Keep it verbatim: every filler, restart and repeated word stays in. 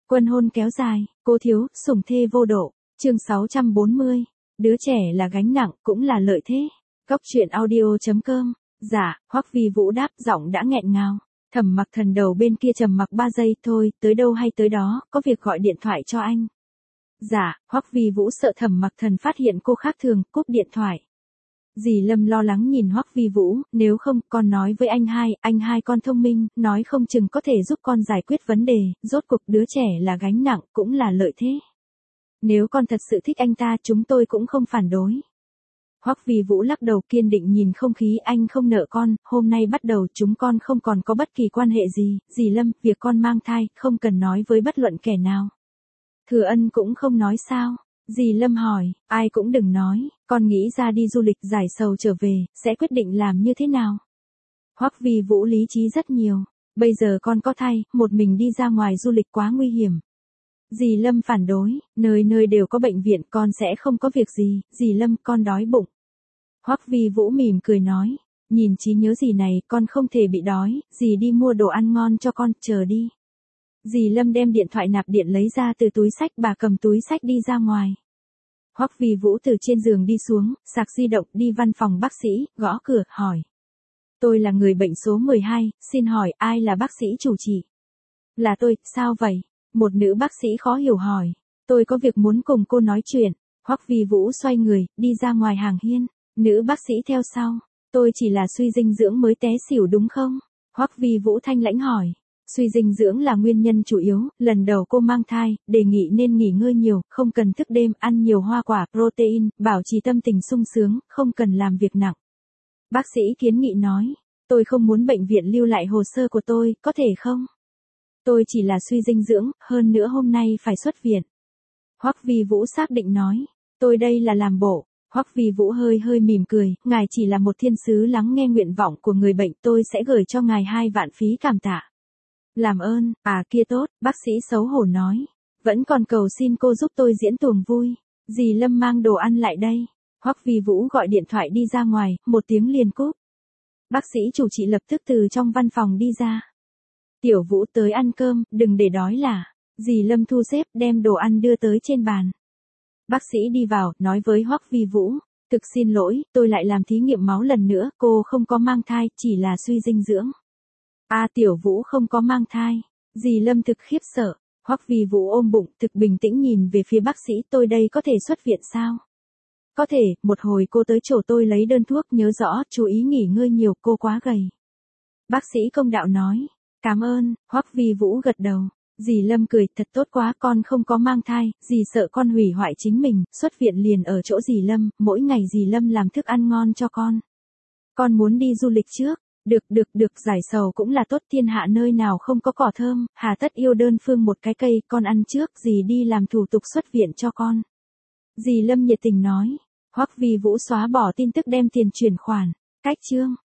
Quân hôn kéo dài, cô thiếu, sủng thê vô độ. Chương sáu trăm bốn mươi. Đứa trẻ là gánh nặng, cũng là lợi thế. Góc truyện audio chấm com. Dạ, Hoắc Vi Vũ đáp, giọng đã nghẹn ngào. Thẩm Mặc Thần đầu bên kia trầm mặc ba giây, thôi, tới đâu hay tới đó, có việc gọi điện thoại cho anh. Dạ, Hoắc Vi Vũ sợ Thẩm Mặc Thần phát hiện cô khác thường, cúp điện thoại. Dì Lâm lo lắng nhìn Hoắc Vi Vũ, nếu không, con nói với anh hai, anh hai con thông minh, nói không chừng có thể giúp con giải quyết vấn đề, rốt cuộc đứa trẻ là gánh nặng, cũng là lợi thế. Nếu con thật sự thích anh ta, chúng tôi cũng không phản đối. Hoắc Vi Vũ lắc đầu kiên định nhìn không khí, anh không nợ con, hôm nay bắt đầu chúng con không còn có bất kỳ quan hệ gì, dì Lâm, việc con mang thai, không cần nói với bất luận kẻ nào. Thừa Ân cũng không nói sao? Dì Lâm hỏi, ai cũng đừng nói, con nghĩ ra đi du lịch giải sầu trở về, sẽ quyết định làm như thế nào? Hoắc Vi Vũ lý trí rất nhiều, bây giờ con có thai, một mình đi ra ngoài du lịch quá nguy hiểm. Dì Lâm phản đối, nơi nơi đều có bệnh viện, con sẽ không có việc gì, dì Lâm, con đói bụng. Hoắc Vi Vũ mỉm cười nói, nhìn trí nhớ dì này, con không thể bị đói, dì đi mua đồ ăn ngon cho con, chờ đi. Dì Lâm đem điện thoại nạp điện lấy ra từ túi xách, bà cầm túi xách đi ra ngoài. Hoắc Vi Vũ từ trên giường đi xuống, sạc di động, đi văn phòng bác sĩ, gõ cửa, hỏi. Tôi là người bệnh số mười hai, xin hỏi, ai là bác sĩ chủ trị? Là tôi, sao vậy? Một nữ bác sĩ khó hiểu hỏi. Tôi có việc muốn cùng cô nói chuyện. Hoắc Vi Vũ xoay người, đi ra ngoài hàng hiên. Nữ bác sĩ theo sau. Tôi chỉ là suy dinh dưỡng mới té xỉu đúng không? Hoắc Vi Vũ thanh lãnh hỏi. Suy dinh dưỡng là nguyên nhân chủ yếu, lần đầu cô mang thai, đề nghị nên nghỉ ngơi nhiều, không cần thức đêm, ăn nhiều hoa quả, protein, bảo trì tâm tình sung sướng, không cần làm việc nặng. Bác sĩ kiến nghị nói, tôi không muốn bệnh viện lưu lại hồ sơ của tôi, có thể không? Tôi chỉ là suy dinh dưỡng, hơn nữa hôm nay phải xuất viện. Hoắc Vi Vũ xác định nói, tôi đây là làm bộ. Hoắc Vi Vũ hơi hơi mỉm cười, ngài chỉ là một thiên sứ lắng nghe nguyện vọng của người bệnh, tôi sẽ gửi cho ngài hai vạn phí cảm tạ. Làm ơn, à kia tốt, bác sĩ xấu hổ nói. Vẫn còn cầu xin cô giúp tôi diễn tuồng vui. Dì Lâm mang đồ ăn lại đây. Hoắc Vi Vũ gọi điện thoại đi ra ngoài, một tiếng liền cúp. Bác sĩ chủ trị lập tức từ trong văn phòng đi ra. Tiểu Vũ tới ăn cơm, đừng để đói là. Dì Lâm thu xếp đem đồ ăn đưa tới trên bàn. Bác sĩ đi vào, nói với Hoắc Vi Vũ. Thực xin lỗi, tôi lại làm thí nghiệm máu lần nữa, cô không có mang thai, chỉ là suy dinh dưỡng. À Tiểu Vũ không có mang thai. Dì Lâm thực khiếp sợ. Hoắc Vi Vũ ôm bụng, thực bình tĩnh nhìn về phía bác sĩ, tôi đây có thể xuất viện sao? Có thể, một hồi cô tới chỗ tôi lấy đơn thuốc, nhớ rõ, chú ý nghỉ ngơi nhiều, cô quá gầy. Bác sĩ công đạo nói. Cảm ơn, Hoắc Vi Vũ gật đầu. Dì Lâm cười, thật tốt quá, con không có mang thai, dì sợ con hủy hoại chính mình, xuất viện liền ở chỗ dì Lâm, mỗi ngày dì Lâm làm thức ăn ngon cho con. Con muốn đi du lịch trước. Được được được, giải sầu cũng là tốt, thiên hạ nơi nào không có cỏ thơm, hà tất yêu đơn phương một cái cây, con ăn trước, dì đi làm thủ tục xuất viện cho con. Dì Lâm nhiệt tình nói. Hoắc Vi Vũ xóa bỏ tin tức đem tiền chuyển khoản. Cách chương.